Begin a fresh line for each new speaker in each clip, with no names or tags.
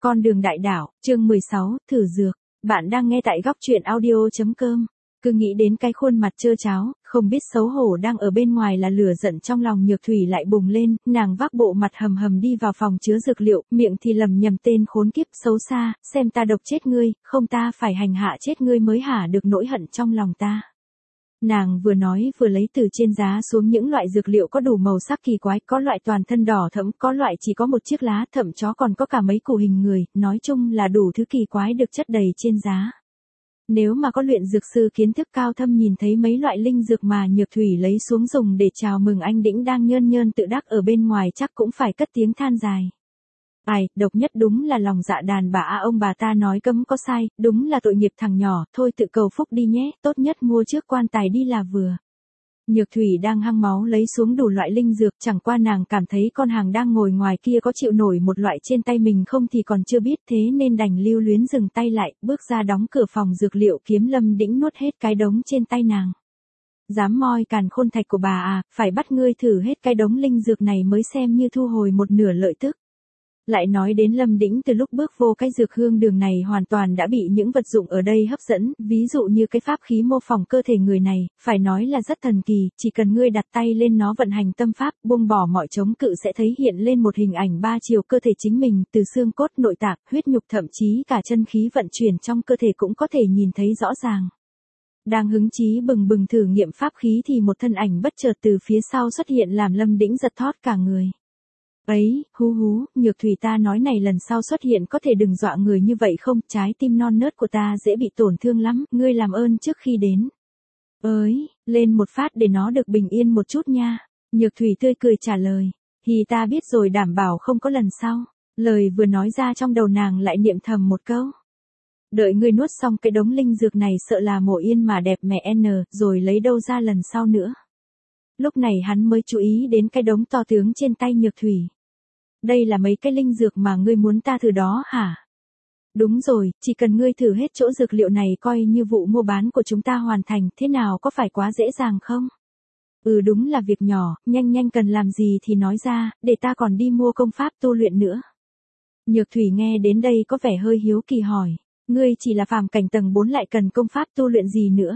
Con đường đại đạo, chương 16, thử dược. Bạn đang nghe tại góc truyện audio.com. Cứ nghĩ đến cái khuôn mặt trơ tráo, không biết xấu hổ đang ở bên ngoài là lửa giận trong lòng Nhược Thủy lại bùng lên, nàng vác bộ mặt hầm hầm đi vào phòng chứa dược liệu, miệng thì lầm nhầm tên khốn kiếp xấu xa, xem ta độc chết ngươi, không ta phải hành hạ chết ngươi mới hả được nỗi hận trong lòng ta. Nàng vừa nói vừa lấy từ trên giá xuống những loại dược liệu có đủ màu sắc kỳ quái, có loại toàn thân đỏ thẫm, có loại chỉ có một chiếc lá, thậm chó còn có cả mấy củ hình người, nói chung là đủ thứ kỳ quái được chất đầy trên giá. Nếu mà có luyện dược sư kiến thức cao thâm nhìn thấy mấy loại linh dược mà Nhược Thủy lấy xuống dùng để chào mừng anh Đĩnh đang nhơn nhơn tự đắc ở bên ngoài chắc cũng phải cất tiếng than dài. Ai, độc nhất đúng là lòng dạ đàn bà à, ông bà ta nói cấm có sai, đúng là tội nghiệp thằng nhỏ, thôi tự cầu phúc đi nhé, tốt nhất mua trước quan tài đi là vừa. Nhược Thủy đang hăng máu lấy xuống đủ loại linh dược, chẳng qua nàng cảm thấy con hàng đang ngồi ngoài kia có chịu nổi một loại trên tay mình không thì còn chưa biết, thế nên đành lưu luyến dừng tay lại, bước ra đóng cửa phòng dược liệu kiếm Lâm Đĩnh nuốt hết cái đống trên tay nàng. Dám moi càn khôn thạch của bà à, phải bắt ngươi thử hết cái đống linh dược này mới xem như thu hồi một nửa lợi tức. Lại nói đến Lâm Đĩnh từ lúc bước vô cái dược hương đường này hoàn toàn đã bị những vật dụng ở đây hấp dẫn, ví dụ như cái pháp khí mô phỏng cơ thể người này, phải nói là rất thần kỳ, chỉ cần ngươi đặt tay lên nó vận hành tâm pháp, buông bỏ mọi chống cự sẽ thấy hiện lên một hình ảnh ba chiều cơ thể chính mình, từ xương cốt, nội tạng, huyết nhục thậm chí cả chân khí vận chuyển trong cơ thể cũng có thể nhìn thấy rõ ràng. Đang hứng chí bừng bừng thử nghiệm pháp khí thì một thân ảnh bất chợt từ phía sau xuất hiện làm Lâm Đĩnh giật thót cả người. Ấy, hú, Nhược Thủy ta nói này lần sau xuất hiện có thể đừng dọa người như vậy không, trái tim non nớt của ta dễ bị tổn thương lắm, ngươi làm ơn trước khi đến. Lên một phát để nó được bình yên một chút nha. Nhược Thủy tươi cười trả lời, thì ta biết rồi đảm bảo không có lần sau. Lời vừa nói ra trong đầu nàng lại niệm thầm một câu. Đợi ngươi nuốt xong cái đống linh dược này sợ là mộ yên mà đẹp mẹ n, rồi lấy đâu ra lần sau nữa. Lúc này hắn mới chú ý đến cái đống to tướng trên tay Nhược Thủy. Đây là mấy cái linh dược mà ngươi muốn ta thử đó hả? Đúng rồi, chỉ cần ngươi thử hết chỗ dược liệu này coi như vụ mua bán của chúng ta hoàn thành, thế nào có phải quá dễ dàng không? Đúng là việc nhỏ, nhanh cần làm gì thì nói ra, để ta còn đi mua công pháp tu luyện nữa. Nhược Thủy nghe đến đây có vẻ hơi hiếu kỳ hỏi, ngươi chỉ là phàm cảnh tầng 4 lại cần công pháp tu luyện gì nữa?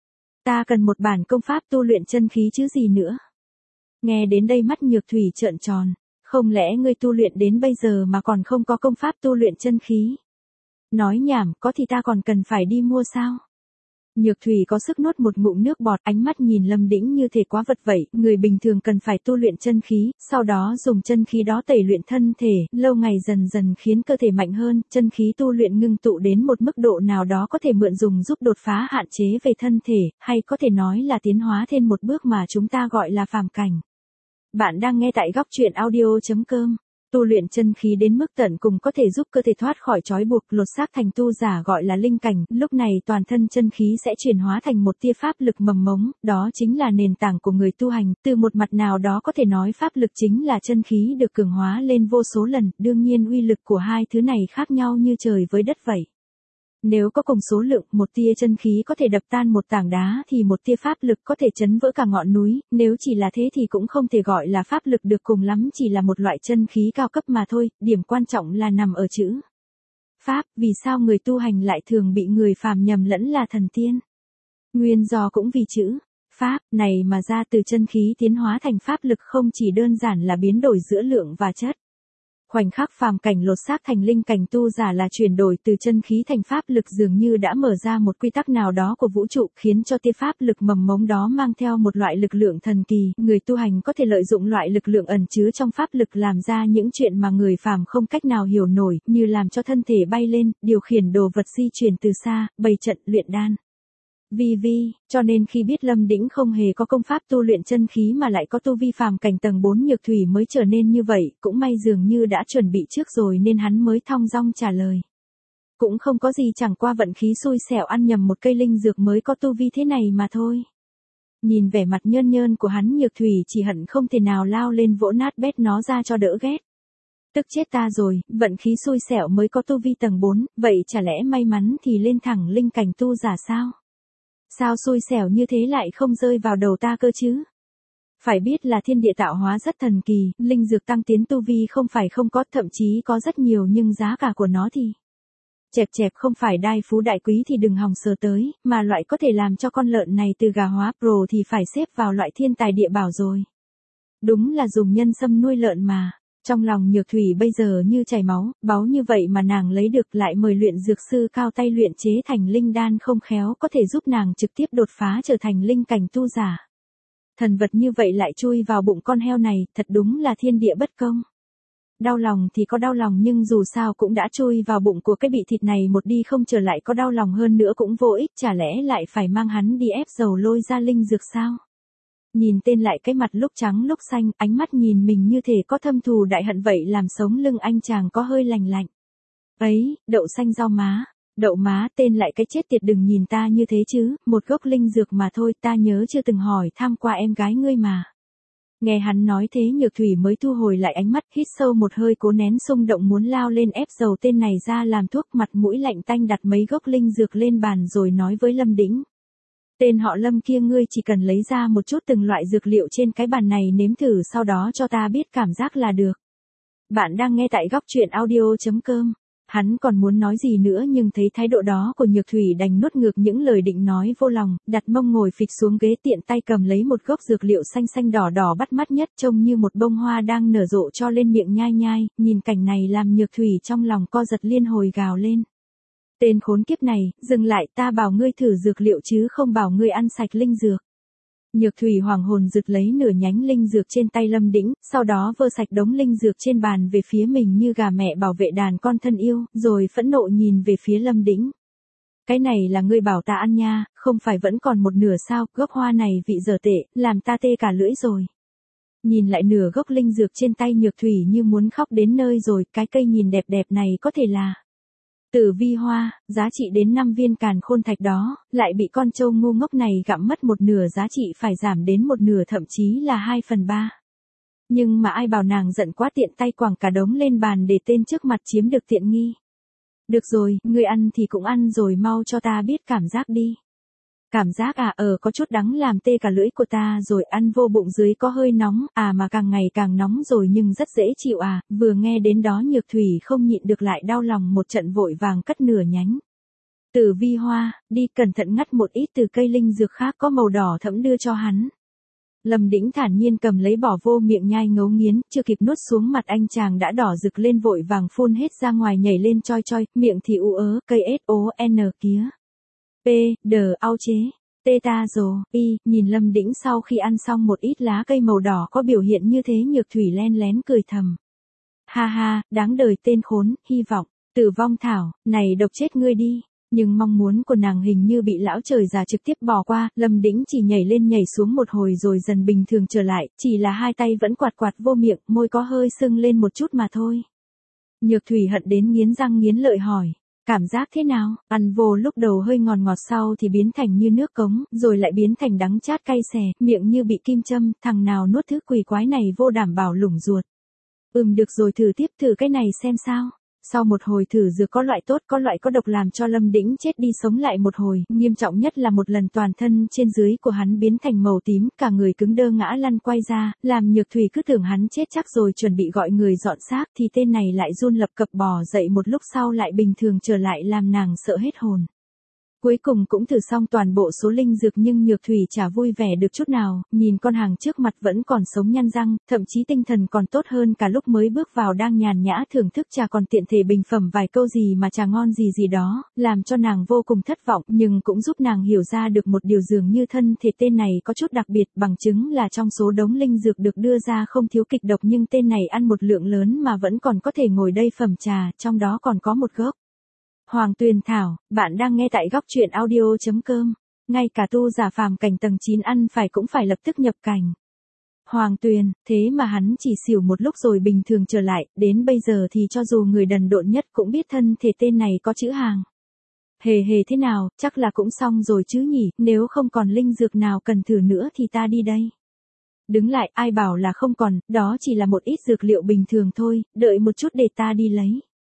Ta cần một bản công pháp tu luyện chân khí chứ gì nữa. Nghe đến đây mắt Nhược Thủy trợn tròn, không lẽ ngươi tu luyện đến bây giờ mà còn không có công pháp tu luyện chân khí? Nói nhảm, có thì ta còn cần phải đi mua sao? Nhược Thủy có sức nuốt một ngụm nước bọt, ánh mắt nhìn Lâm Đĩnh như thể quá vật vậy, người bình thường cần phải tu luyện chân khí, sau đó dùng chân khí đó tẩy luyện thân thể, lâu ngày dần dần khiến cơ thể mạnh hơn, chân khí tu luyện ngưng tụ đến một mức độ nào đó có thể mượn dùng giúp đột phá hạn chế về thân thể, hay có thể nói là tiến hóa thêm một bước mà chúng ta gọi là phàm cảnh. Bạn đang nghe tại góc truyện audio.com. Tu luyện chân khí đến mức tận cùng có thể giúp cơ thể thoát khỏi trói buộc, lột xác thành tu giả gọi là linh cảnh, lúc này toàn thân chân khí sẽ chuyển hóa thành một tia pháp lực mầm mống, đó chính là nền tảng của người tu hành, từ một mặt nào đó có thể nói pháp lực chính là chân khí được cường hóa lên vô số lần, đương nhiên uy lực của hai thứ này khác nhau như trời với đất vậy. Nếu có cùng số lượng, một tia chân khí có thể đập tan một tảng đá thì một tia pháp lực có thể chấn vỡ cả ngọn núi, nếu chỉ là thế thì cũng không thể gọi là pháp lực được, cùng lắm chỉ là một loại chân khí cao cấp mà thôi, điểm quan trọng là nằm ở chữ pháp, vì sao người tu hành lại thường bị người phàm nhầm lẫn là thần tiên? Nguyên do cũng vì chữ pháp này mà ra, từ chân khí tiến hóa thành pháp lực không chỉ đơn giản là biến đổi giữa lượng và chất. Khoảnh khắc phàm cảnh lột xác thành linh cảnh tu giả là chuyển đổi từ chân khí thành pháp lực, dường như đã mở ra một quy tắc nào đó của vũ trụ, khiến cho tia pháp lực mầm mống đó mang theo một loại lực lượng thần kỳ, người tu hành có thể lợi dụng loại lực lượng ẩn chứa trong pháp lực làm ra những chuyện mà người phàm không cách nào hiểu nổi, như làm cho thân thể bay lên, điều khiển đồ vật di chuyển từ xa, bày trận, luyện đan. Cho nên khi biết Lâm Đĩnh không hề có công pháp tu luyện chân khí mà lại có tu vi phàm cảnh tầng 4, Nhược Thủy mới trở nên như vậy, cũng may dường như đã chuẩn bị trước rồi nên hắn mới thong dong trả lời. Cũng không có gì, chẳng qua vận khí xui xẻo ăn nhầm một cây linh dược mới có tu vi thế này mà thôi. Nhìn vẻ mặt nhơn nhơn của hắn, Nhược Thủy chỉ hận không thể nào lao lên vỗ nát bét nó ra cho đỡ ghét. Tức chết ta rồi, vận khí xui xẻo mới có tu vi tầng 4, vậy chả lẽ may mắn thì lên thẳng linh cảnh tu giả sao? Sao xui xẻo như thế lại không rơi vào đầu ta cơ chứ? Phải biết là thiên địa tạo hóa rất thần kỳ, linh dược tăng tiến tu vi không phải không có, thậm chí có rất nhiều nhưng giá cả của nó thì chẹp chẹp không phải đai phú đại quý thì đừng hòng sờ tới, mà loại có thể làm cho con lợn này từ gà hóa pro thì phải xếp vào loại thiên tài địa bảo rồi. Đúng là dùng nhân sâm nuôi lợn mà. Trong lòng Nhược Thủy bây giờ như chảy máu, báu như vậy mà nàng lấy được lại mời luyện dược sư cao tay luyện chế thành linh đan không khéo có thể giúp nàng trực tiếp đột phá trở thành linh cảnh tu giả. Thần vật như vậy lại chui vào bụng con heo này, thật đúng là thiên địa bất công. Đau lòng thì có đau lòng nhưng dù sao cũng đã chui vào bụng của cái bị thịt này một đi không trở lại, có đau lòng hơn nữa cũng vô ích, chả lẽ lại phải mang hắn đi ép dầu lôi ra linh dược sao? Nhìn tên lại cái mặt lúc trắng lúc xanh, ánh mắt nhìn mình như thể có thâm thù đại hận vậy làm sống lưng anh chàng có hơi lành lạnh. Ấy, đậu xanh rau má. Đậu má, tên lại cái chết tiệt, đừng nhìn ta như thế chứ, một gốc linh dược mà thôi, ta nhớ chưa từng hỏi thăm qua em gái ngươi mà. Nghe hắn nói thế Nhược Thủy mới thu hồi lại ánh mắt, hít sâu một hơi cố nén xung động muốn lao lên ép dầu tên này ra làm thuốc, mặt mũi lạnh tanh đặt mấy gốc linh dược lên bàn rồi nói với Lâm Đĩnh. Tên họ Lâm kia, ngươi chỉ cần lấy ra một chút từng loại dược liệu trên cái bàn này nếm thử, sau đó cho ta biết cảm giác là được. Bạn đang nghe tại góc truyện audio.com. Hắn còn muốn nói gì nữa nhưng thấy thái độ đó của Nhược Thủy đành nuốt ngược những lời định nói vô lòng, đặt mông ngồi phịch xuống ghế, tiện tay cầm lấy một gốc dược liệu xanh xanh đỏ đỏ bắt mắt nhất, trông như một bông hoa đang nở rộ cho lên miệng nhai nhai, nhìn cảnh này làm Nhược Thủy trong lòng co giật liên hồi gào lên. Tên khốn kiếp này, dừng lại, ta bảo ngươi thử dược liệu chứ không bảo ngươi ăn sạch linh dược. Nhược Thủy hoàng hồn rực lấy nửa nhánh linh dược trên tay Lâm Đĩnh, sau đó vơ sạch đống linh dược trên bàn về phía mình như gà mẹ bảo vệ đàn con thân yêu, rồi phẫn nộ nhìn về phía Lâm Đĩnh. Cái này là ngươi bảo ta ăn nha, không phải vẫn còn một nửa sao, gốc hoa này vị dở tệ, làm ta tê cả lưỡi rồi. Nhìn lại nửa gốc linh dược trên tay Nhược Thủy như muốn khóc đến nơi rồi, cái cây nhìn đẹp đẹp này có thể là Tử vi hoa, giá trị đến 5 viên càn khôn thạch đó, lại bị con trâu ngu ngốc này gặm mất một nửa, giá trị phải giảm đến một nửa, thậm chí là 2/3. Nhưng mà ai bảo nàng giận quá tiện tay quẳng cả đống lên bàn để tên trước mặt chiếm được tiện nghi. Được rồi, ngươi ăn thì cũng ăn rồi, mau cho ta biết cảm giác đi. Cảm giác à, có chút đắng làm tê cả lưỡi của ta rồi, ăn vô bụng dưới có hơi nóng, mà càng ngày càng nóng rồi nhưng rất dễ chịu à, vừa nghe đến đó Nhược Thủy không nhịn được lại đau lòng một trận, vội vàng cất nửa nhánh Tử vi hoa, đi cẩn thận ngắt một ít từ cây linh dược khác có màu đỏ thẫm đưa cho hắn. Lâm Đĩnh thản nhiên cầm lấy bỏ vô miệng nhai ngấu nghiến, chưa kịp nuốt xuống mặt anh chàng đã đỏ rực lên, vội vàng phun hết ra ngoài, nhảy lên choi choi, miệng thì ú ớ, cây SON kía. P, D, ao chế, tê ta rồ, y, nhìn Lâm Đĩnh sau khi ăn xong một ít lá cây màu đỏ có biểu hiện như thế Nhược Thủy len lén cười thầm. Ha ha, đáng đời tên khốn, hy vọng, tử vong thảo, này độc chết ngươi đi. Nhưng mong muốn của nàng hình như bị lão trời già trực tiếp bỏ qua, Lâm Đĩnh chỉ nhảy lên nhảy xuống một hồi rồi dần bình thường trở lại, chỉ là hai tay vẫn quạt quạt vô miệng, môi có hơi sưng lên một chút mà thôi. Nhược Thủy hận đến nghiến răng nghiến lợi hỏi. Cảm giác thế nào? Ăn vô lúc đầu hơi ngọt ngọt, sau thì biến thành như nước cống, rồi lại biến thành đắng chát cay xè, miệng như bị kim châm, thằng nào nuốt thứ quỷ quái này vô đảm bảo lủng ruột. Được rồi, thử tiếp, thử cái này xem sao. Sau một hồi thử dược, có loại tốt có loại có độc, làm cho Lâm Đĩnh chết đi sống lại một hồi, nghiêm trọng nhất là một lần toàn thân trên dưới của hắn biến thành màu tím, cả người cứng đơ ngã lăn quay ra, làm Nhược Thủy cứ tưởng hắn chết chắc rồi, chuẩn bị gọi người dọn xác thì tên này lại run lập cập bò dậy, một lúc sau lại bình thường trở lại, làm nàng sợ hết hồn. Cuối cùng cũng thử xong toàn bộ số linh dược nhưng Nhược Thủy chả vui vẻ được chút nào, nhìn con hàng trước mặt vẫn còn sống nhăn răng, thậm chí tinh thần còn tốt hơn cả lúc mới bước vào, đang nhàn nhã thưởng thức trà còn tiện thể bình phẩm vài câu gì mà trà ngon gì gì đó, làm cho nàng vô cùng thất vọng, nhưng cũng giúp nàng hiểu ra được một điều, dường như thân thể tên này có chút đặc biệt, bằng chứng là trong số đống linh dược được đưa ra không thiếu kịch độc, nhưng tên này ăn một lượng lớn mà vẫn còn có thể ngồi đây phẩm trà, trong đó còn có một gốc Hoàng Tuyền thảo. Bạn đang nghe tại góc truyện audio.com. Ngay cả tu giả phàm cảnh tầng 9 ăn phải cũng phải lập tức nhập cảnh. Hoàng Tuyền, thế mà hắn chỉ xỉu một lúc rồi bình thường trở lại, đến bây giờ thì cho dù người đần độn nhất cũng biết thân thể tên này có chữ hàng. Hề hề, thế nào, chắc là cũng xong rồi chứ nhỉ, nếu không còn linh dược nào cần thử nữa thì ta đi đây. Đứng lại, ai bảo là không còn, đó chỉ là một ít dược liệu bình thường thôi, đợi một chút để ta đi lấy.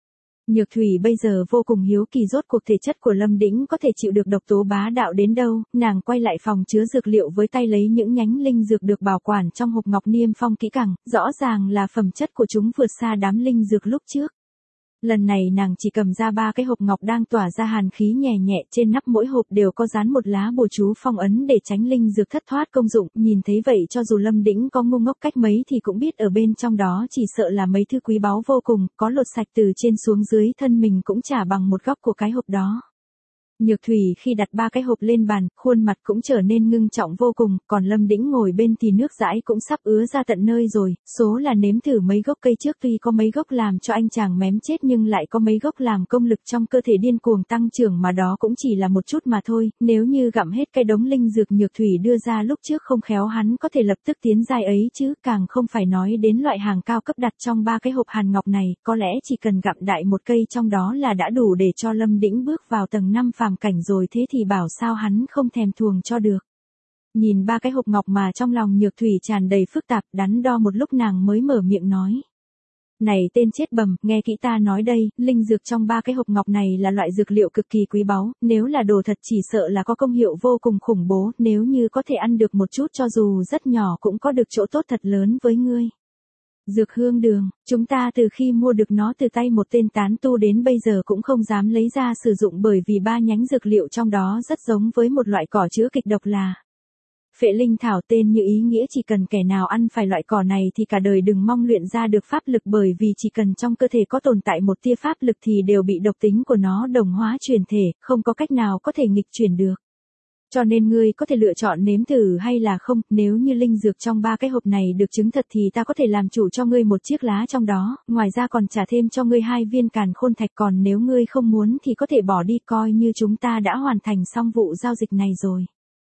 Nhược Thủy bây giờ vô cùng hiếu kỳ rốt cuộc thể chất của Lâm Đĩnh có thể chịu được độc tố bá đạo đến đâu, nàng quay lại phòng chứa dược liệu với tay lấy những nhánh linh dược được bảo quản trong hộp ngọc niêm phong kỹ càng, rõ ràng là phẩm chất của chúng vượt xa đám linh dược lúc trước. Lần này nàng chỉ cầm ra 3 cái hộp ngọc đang tỏa ra hàn khí nhẹ nhẹ, trên nắp mỗi hộp đều có dán một lá bùa chú phong ấn để tránh linh dược thất thoát công dụng, nhìn thấy vậy cho dù Lâm Đĩnh có ngu ngốc cách mấy thì cũng biết ở bên trong đó chỉ sợ là mấy thứ quý báu vô cùng, có lột sạch từ trên xuống dưới thân mình cũng chả bằng một góc của cái hộp đó. Nhược Thủy khi đặt 3 cái hộp lên bàn, khuôn mặt cũng trở nên ngưng trọng vô cùng, còn Lâm Đĩnh ngồi bên thì nước dãi cũng sắp ứa ra tận nơi rồi, số là nếm thử mấy gốc cây trước tuy có mấy gốc làm cho anh chàng mém chết nhưng lại có mấy gốc làm công lực trong cơ thể điên cuồng tăng trưởng mà đó cũng chỉ là một chút mà thôi, nếu như gặm hết cái đống linh dược Nhược Thủy đưa ra lúc trước không khéo hắn có thể lập tức tiến giai ấy chứ, càng không phải nói đến loại hàng cao cấp đặt trong 3 cái hộp hàn ngọc này, có lẽ chỉ cần gặm đại một cây trong đó là đã đủ để cho Lâm Đĩnh bước vào tầng 5 phàm cảnh rồi, thế thì bảo sao hắn không thèm thuồng cho được. Nhìn 3 cái hộp ngọc mà trong lòng Nhược Thủy tràn đầy phức tạp, đắn đo một lúc nàng mới mở miệng nói. Này tên chết bầm, nghe kỹ ta nói đây, linh dược trong 3 cái hộp ngọc này là loại dược liệu cực kỳ quý báu, nếu là đồ thật chỉ sợ là có công hiệu vô cùng khủng bố, nếu như có thể ăn được một chút cho dù rất nhỏ cũng có được chỗ tốt thật lớn với ngươi. Dược hương đường, chúng ta từ khi mua được nó từ tay một tên tán tu đến bây giờ cũng không dám lấy ra sử dụng bởi vì 3 nhánh dược liệu trong đó rất giống với một loại cỏ chứa kịch độc là phệ linh thảo, tên như ý nghĩa chỉ cần kẻ nào ăn phải loại cỏ này thì cả đời đừng mong luyện ra được pháp lực bởi vì chỉ cần trong cơ thể có tồn tại một tia pháp lực thì đều bị độc tính của nó đồng hóa chuyển thể, không có cách nào có thể nghịch chuyển được. Cho nên ngươi có thể lựa chọn nếm thử hay là không, nếu như linh dược trong 3 cái hộp này được chứng thật thì ta có thể làm chủ cho ngươi một chiếc lá trong đó, ngoài ra còn trả thêm cho ngươi 2 viên càn khôn thạch, còn nếu ngươi không muốn thì có thể bỏ đi, coi như chúng ta đã hoàn thành xong vụ giao dịch này rồi.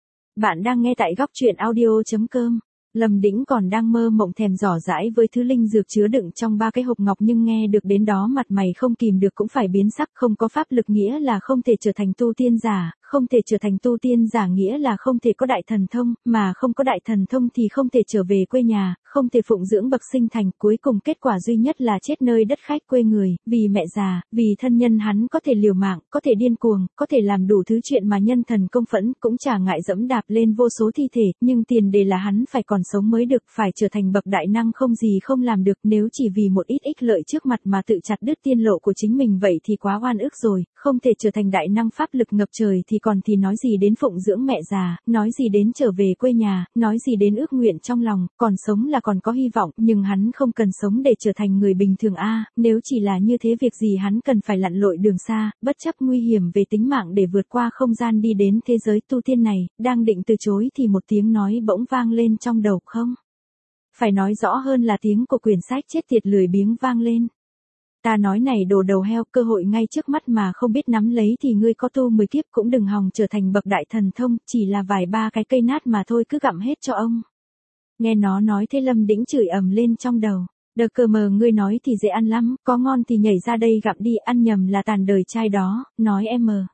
Bạn đang nghe tại góc truyện audio.com. Lâm Đĩnh còn đang mơ mộng thèm dò dãi với thứ linh dược chứa đựng trong 3 cái hộp ngọc nhưng nghe được đến đó mặt mày không kìm được cũng phải biến sắc, không có pháp lực nghĩa là không thể trở thành tu tiên giả, không thể trở thành tu tiên giả nghĩa là không thể có đại thần thông, mà không có đại thần thông thì không thể trở về quê nhà, không thể phụng dưỡng bậc sinh thành, cuối cùng kết quả duy nhất là chết nơi đất khách quê người, vì mẹ già, vì thân nhân hắn có thể liều mạng, có thể điên cuồng, có thể làm đủ thứ chuyện mà nhân thần công phẫn, cũng chả ngại dẫm đạp lên vô số thi thể, nhưng tiền đề là hắn phải còn sống mới được, phải trở thành bậc đại năng không gì không làm được, nếu chỉ vì một ít ích lợi trước mặt mà tự chặt đứt tiên lộ của chính mình vậy thì quá oan ức rồi, không thể trở thành đại năng pháp lực ngập trời thì còn thì nói gì đến phụng dưỡng mẹ già, nói gì đến trở về quê nhà, nói gì đến ước nguyện trong lòng, còn sống là còn có hy vọng, nhưng hắn không cần sống để trở thành người bình thường nếu chỉ là như thế việc gì hắn cần phải lặn lội đường xa, bất chấp nguy hiểm về tính mạng để vượt qua không gian đi đến thế giới tu tiên này, đang định từ chối thì một tiếng nói bỗng vang lên trong đầu, không. Phải nói rõ hơn là tiếng của quyển sách chết tiệt lười biếng vang lên. Ta nói này đồ đầu heo, cơ hội ngay trước mắt mà không biết nắm lấy thì ngươi có tu 10 kiếp cũng đừng hòng trở thành bậc đại thần thông, chỉ là vài 3 cái cây nát mà thôi cứ gặm hết cho ông. Nghe nó nói thế Lâm Đĩnh chửi ầm lên trong đầu. Đờ cờ mờ, ngươi nói thì dễ ăn lắm, có ngon thì nhảy ra đây gặm đi, ăn nhầm là tàn đời trai đó, nói em mờ.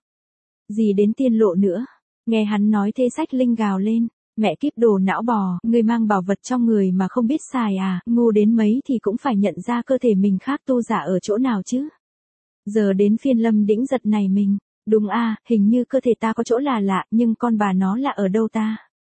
Gì đến tiên lộ nữa. Nghe hắn nói thế Sách Linh gào lên. Mẹ kiếp đồ não bò, ngươi mang bảo vật trong người mà không biết xài ngu đến mấy thì cũng phải nhận ra cơ thể mình khác tu giả ở chỗ nào chứ. Giờ đến phiên Lâm Đĩnh giật này mình, đúng hình như cơ thể ta có chỗ là lạ, nhưng con bà nó là ở đâu ta?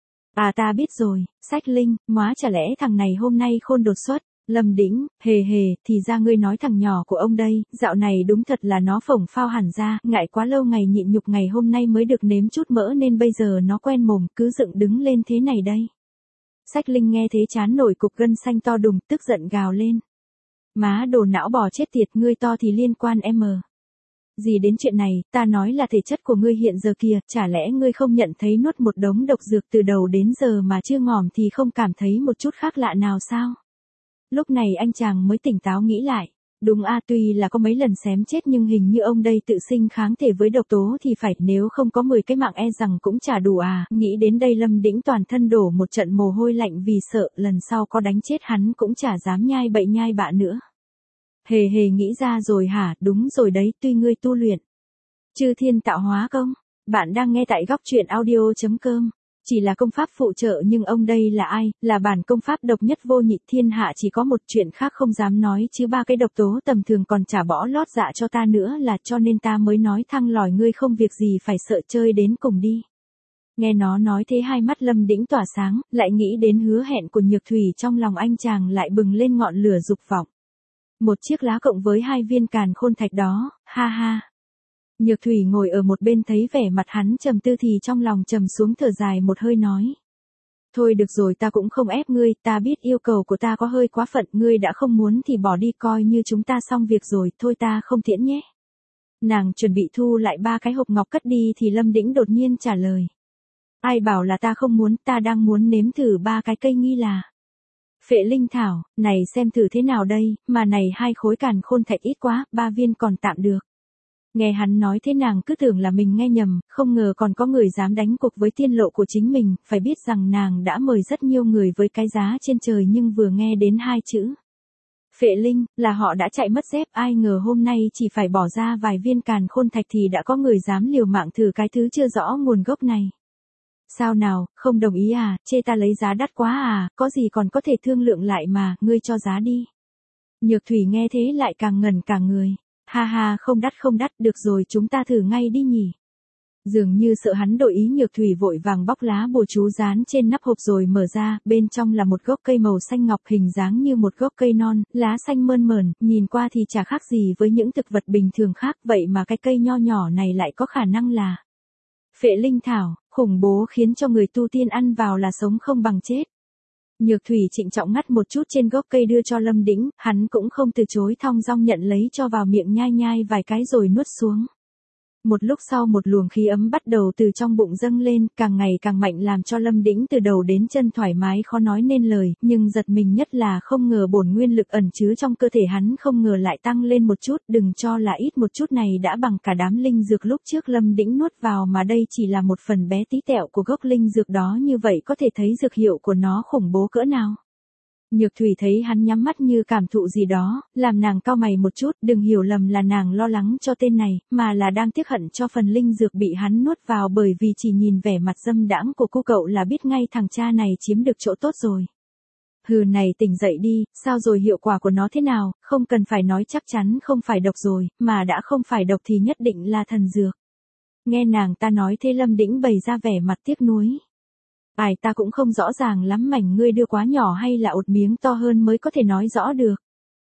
Ta biết rồi, Sách Linh, móa chả lẽ thằng này hôm nay khôn đột xuất. Lâm Đĩnh, hề, thì ra ngươi nói thằng nhỏ của ông đây, dạo này đúng thật là nó phổng phao hẳn ra, ngại quá lâu ngày nhịn nhục ngày hôm nay mới được nếm chút mỡ nên bây giờ nó quen mồm, cứ dựng đứng lên thế này đây. Sách Linh nghe thế chán nổi cục gân xanh to đùng, tức giận gào lên. Má đồ não bò chết tiệt, ngươi to thì liên quan em mờ. Gì đến chuyện này, ta nói là thể chất của ngươi hiện giờ kìa, chả lẽ ngươi không nhận thấy nuốt một đống độc dược từ đầu đến giờ mà chưa ngỏm thì không cảm thấy một chút khác lạ nào sao? Lúc này anh chàng mới tỉnh táo nghĩ lại. Đúng tuy là có mấy lần xém chết nhưng hình như ông đây tự sinh kháng thể với độc tố thì phải, nếu không có 10 cái mạng e rằng cũng chả đủ nghĩ đến đây Lâm Đĩnh toàn thân đổ một trận mồ hôi lạnh vì sợ lần sau có đánh chết hắn cũng chả dám nhai bậy nhai bạ nữa. Hề nghĩ ra rồi hả, đúng rồi đấy, tuy ngươi tu luyện chư thiên tạo hóa công. Bạn đang nghe tại góc truyện audio.com. Chỉ là công pháp phụ trợ nhưng ông đây là ai, là bản công pháp độc nhất vô nhị thiên hạ chỉ có một chuyện khác không dám nói chứ ba cái độc tố tầm thường còn chả bỏ lót dạ cho ta nữa là cho nên ta mới nói thăng lòi ngươi không việc gì phải sợ chơi đến cùng đi. Nghe nó nói thế hai mắt Lâm Đĩnh tỏa sáng, lại nghĩ đến hứa hẹn của Nhược Thủy trong lòng anh chàng lại bừng lên ngọn lửa dục vọng. Một chiếc lá cộng với 2 viên càn khôn thạch đó, ha ha. Nhược Thủy ngồi ở một bên thấy vẻ mặt hắn trầm tư thì trong lòng trầm xuống thở dài một hơi nói. Thôi được rồi ta cũng không ép ngươi, ta biết yêu cầu của ta có hơi quá phận, ngươi đã không muốn thì bỏ đi coi như chúng ta xong việc rồi, thôi ta không tiễn nhé. Nàng chuẩn bị thu lại 3 cái hộp ngọc cất đi thì Lâm Đĩnh đột nhiên trả lời. Ai bảo là ta không muốn, ta đang muốn nếm thử 3 cái cây nghi là. Phệ linh thảo, này xem thử thế nào đây, mà này 2 khối càn khôn thạch ít quá, 3 viên còn tạm được. Nghe hắn nói thế nàng cứ tưởng là mình nghe nhầm, không ngờ còn có người dám đánh cuộc với tiên lộ của chính mình, phải biết rằng nàng đã mời rất nhiều người với cái giá trên trời nhưng vừa nghe đến 2 chữ. Phệ linh, là họ đã chạy mất dép, ai ngờ hôm nay chỉ phải bỏ ra vài viên càn khôn thạch thì đã có người dám liều mạng thử cái thứ chưa rõ nguồn gốc này. Sao nào, không đồng ý à, chê ta lấy giá đắt quá à, có gì còn có thể thương lượng lại mà, ngươi cho giá đi. Nhược Thủy nghe thế lại càng ngẩn cả người. Ha ha không đắt, được rồi chúng ta thử ngay đi nhỉ. Dường như sợ hắn đổi ý Nhược Thủy vội vàng bóc lá bùa chú dán trên nắp hộp rồi mở ra, bên trong là một gốc cây màu xanh ngọc hình dáng như một gốc cây non, lá xanh mơn mởn, nhìn qua thì chả khác gì với những thực vật bình thường khác, vậy mà cái cây nho nhỏ này lại có khả năng là phệ linh thảo, khủng bố khiến cho người tu tiên ăn vào là sống không bằng chết. Nhược Thủy trịnh trọng ngắt một chút trên gốc cây đưa cho Lâm Đĩnh, hắn cũng không từ chối thong dong nhận lấy cho vào miệng nhai nhai vài cái rồi nuốt xuống. Một lúc sau một luồng khí ấm bắt đầu từ trong bụng dâng lên, càng ngày càng mạnh làm cho Lâm Đĩnh từ đầu đến chân thoải mái khó nói nên lời, nhưng giật mình nhất là không ngờ bổn nguyên lực ẩn chứa trong cơ thể hắn không ngờ lại tăng lên một chút, đừng cho là ít một chút này đã bằng cả đám linh dược lúc trước Lâm Đĩnh nuốt vào mà đây chỉ là một phần bé tí tẹo của gốc linh dược đó, như vậy có thể thấy dược hiệu của nó khủng bố cỡ nào. Nhược Thủy thấy hắn nhắm mắt như cảm thụ gì đó, làm nàng cau mày một chút, đừng hiểu lầm là nàng lo lắng cho tên này, mà là đang tiếc hận cho phần linh dược bị hắn nuốt vào bởi vì chỉ nhìn vẻ mặt dâm đãng của cô cậu là biết ngay thằng cha này chiếm được chỗ tốt rồi. Hừ này tỉnh dậy đi, sao rồi hiệu quả của nó thế nào, không cần phải nói chắc chắn không phải độc rồi, mà đã không phải độc thì nhất định là thần dược. Nghe nàng ta nói thế Lâm Đĩnh bày ra vẻ mặt tiếc nuối. Ai ta cũng không rõ ràng lắm, mảnh ngươi đưa quá nhỏ hay là ột miếng to hơn mới có thể nói rõ được.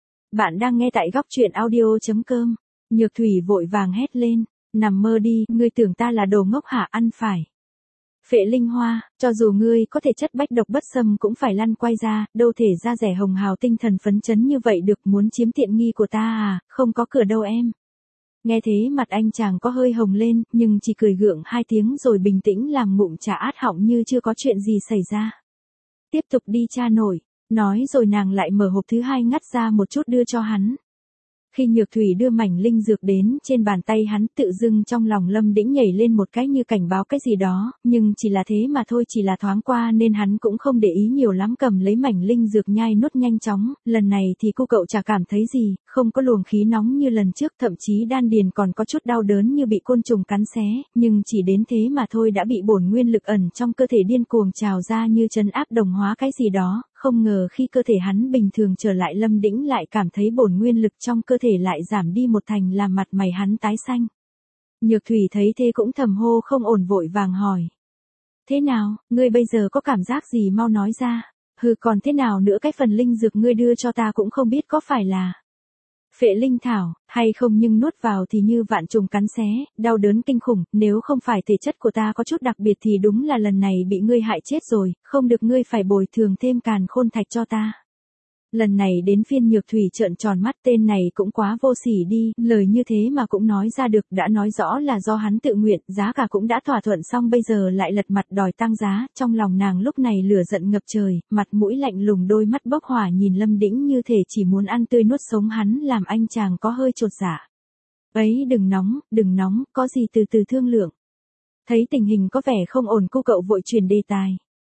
Bạn đang nghe tại góc truyện audio.com. Nhược Thủy vội vàng hét lên, nằm mơ đi, ngươi tưởng ta là đồ ngốc hả, ăn phải. Phệ linh hoa, cho dù ngươi có thể chất bách độc bất xâm cũng phải lăn quay ra, đâu thể ra rẻ hồng hào tinh thần phấn chấn như vậy được, muốn chiếm tiện nghi của ta à, không có cửa đâu em. Nghe thế mặt anh chàng có hơi hồng lên, nhưng chỉ cười gượng 2 tiếng rồi bình tĩnh làm ngụm trà át họng như chưa có chuyện gì xảy ra. Tiếp tục đi cha nội, nói rồi nàng lại mở hộp thứ 2 ngắt ra một chút đưa cho hắn. Khi Nhược Thủy đưa mảnh linh dược đến trên bàn tay hắn, tự dưng trong lòng Lâm Đĩnh nhảy lên một cái như cảnh báo cái gì đó, nhưng chỉ là thế mà thôi, chỉ là thoáng qua nên hắn cũng không để ý nhiều lắm, cầm lấy mảnh linh dược nhai nuốt nhanh chóng, lần này thì cô cậu chả cảm thấy gì, không có luồng khí nóng như lần trước, thậm chí đan điền còn có chút đau đớn như bị côn trùng cắn xé, nhưng chỉ đến thế mà thôi đã bị bổn nguyên lực ẩn trong cơ thể điên cuồng trào ra như trấn áp đồng hóa cái gì đó. Không ngờ khi cơ thể hắn bình thường trở lại Lâm Đĩnh lại cảm thấy bổn nguyên lực trong cơ thể lại giảm đi một thành làm mặt mày hắn tái xanh. Nhược Thủy thấy thế cũng thầm hô không ổn vội vàng hỏi. Thế nào, ngươi bây giờ có cảm giác gì mau nói ra, hừ còn thế nào nữa cái phần linh dược ngươi đưa cho ta cũng không biết có phải là phệ linh thảo, hay không nhưng nuốt vào thì như vạn trùng cắn xé, đau đớn kinh khủng, nếu không phải thể chất của ta có chút đặc biệt thì đúng là lần này bị ngươi hại chết rồi, không được ngươi phải bồi thường thêm càn khôn thạch cho ta. Lần này đến phiên Nhược Thủy trợn tròn mắt, tên này cũng quá vô sỉ đi, lời như thế mà cũng nói ra được, đã nói rõ là do hắn tự nguyện, giá cả cũng đã thỏa thuận xong bây giờ lại lật mặt đòi tăng giá, trong lòng nàng lúc này lửa giận ngập trời, mặt mũi lạnh lùng đôi mắt bốc hỏa nhìn Lâm Đĩnh như thể chỉ muốn ăn tươi nuốt sống hắn, làm anh chàng có hơi chột dạ. Ấy đừng nóng, có gì từ từ thương lượng. Thấy tình hình có vẻ không ổn cô cậu vội chuyển đề tài.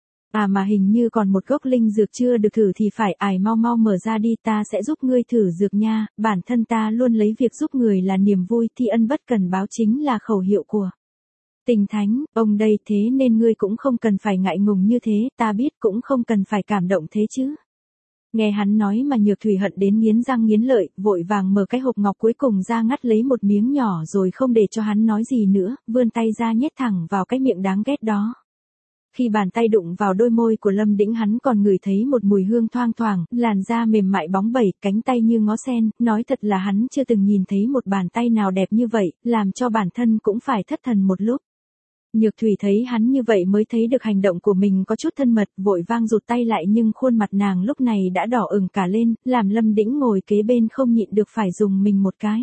À mà hình như còn một gốc linh dược chưa được thử thì phải, mau mau mở ra đi, ta sẽ giúp ngươi thử dược nha, bản thân ta luôn lấy việc giúp người là niềm vui, thi ân bất cần báo chính là khẩu hiệu của Tình thánh, ông đây thế nên ngươi cũng không cần phải ngại ngùng như thế, ta biết cũng không cần phải cảm động thế chứ. Nghe hắn nói mà Nhược Thủy hận đến nghiến răng nghiến lợi, vội vàng mở cái hộp ngọc cuối cùng ra ngắt lấy một miếng nhỏ rồi không để cho hắn nói gì nữa, vươn tay ra nhét thẳng vào cái miệng đáng ghét đó. Khi bàn tay đụng vào đôi môi của Lâm Đĩnh hắn còn ngửi thấy một mùi hương thoang thoảng, làn da mềm mại bóng bẩy, cánh tay như ngó sen, nói thật là hắn chưa từng nhìn thấy một bàn tay nào đẹp như vậy, làm cho bản thân cũng phải thất thần một lúc. Nhược Thủy thấy hắn như vậy mới thấy được hành động của mình có chút thân mật, vội vang rụt tay lại nhưng khuôn mặt nàng lúc này đã đỏ ửng cả lên, làm Lâm Đĩnh ngồi kế bên không nhịn được phải dùng mình một cái.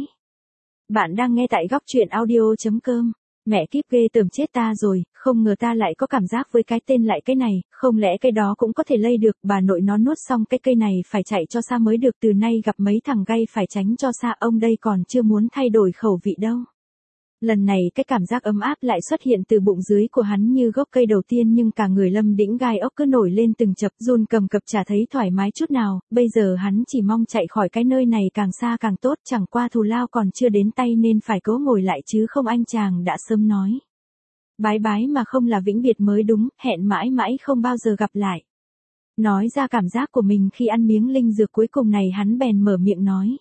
Bạn đang nghe tại góc truyện audio.com. Mẹ kiếp ghê tởm chết ta rồi, không ngờ ta lại có cảm giác với cái tên lại cái này, không lẽ cái đó cũng có thể lây được, bà nội nó nuốt xong cái cây này phải chạy cho xa mới được, từ nay gặp mấy thằng gay phải tránh cho xa, ông đây còn chưa muốn thay đổi khẩu vị đâu. Lần này cái cảm giác ấm áp lại xuất hiện từ bụng dưới của hắn như gốc cây đầu tiên nhưng cả người Lâm Đĩnh gai ốc cứ nổi lên từng chập run cầm cập chả thấy thoải mái chút nào, bây giờ hắn chỉ mong chạy khỏi cái nơi này càng xa càng tốt, chẳng qua thù lao còn chưa đến tay nên phải cố ngồi lại chứ không anh chàng đã sớm nói. Bái bái mà không là vĩnh biệt mới đúng, hẹn mãi mãi không bao giờ gặp lại. Nói ra cảm giác của mình khi ăn miếng linh dược cuối cùng này hắn bèn mở miệng nói.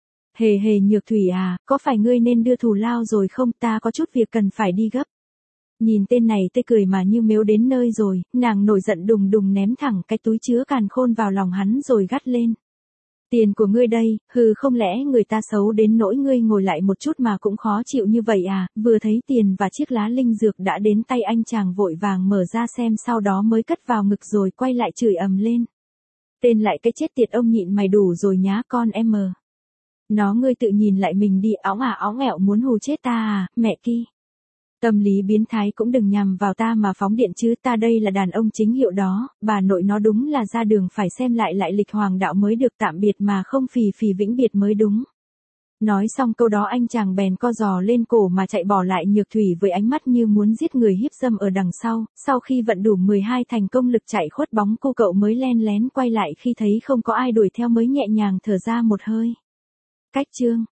Hề hề Nhược Thủy à, có phải ngươi nên đưa thù lao rồi không, ta có chút việc cần phải đi gấp. Nhìn tên này tê cười mà như mếu đến nơi rồi, nàng nổi giận đùng đùng ném thẳng cái túi chứa càn khôn vào lòng hắn rồi gắt lên. Tiền của ngươi đây, hừ không lẽ người ta xấu đến nỗi ngươi ngồi lại một chút mà cũng khó chịu như vậy à, vừa thấy tiền và chiếc lá linh dược đã đến tay anh chàng vội vàng mở ra xem sau đó mới cất vào ngực rồi quay lại chửi ầm lên. Tên lại cái chết tiệt ông nhịn mày đủ rồi nhá con em mờ. Nó ngươi tự nhìn lại mình đi óng ẹo muốn hù chết ta à, mẹ ki. Tâm lý biến thái cũng đừng nhằm vào ta mà phóng điện chứ, ta đây là đàn ông chính hiệu đó, bà nội nó đúng là ra đường phải xem lại lịch hoàng đạo mới được, tạm biệt mà không phì phì vĩnh biệt mới đúng. Nói xong câu đó anh chàng bèn co giò lên cổ mà chạy bỏ lại Nhược Thủy với ánh mắt như muốn giết người hiếp dâm ở đằng sau khi vận đủ 12 thành công lực chạy khuất bóng cô cậu mới len lén quay lại khi thấy không có ai đuổi theo mới nhẹ nhàng thở ra một hơi. Cách chương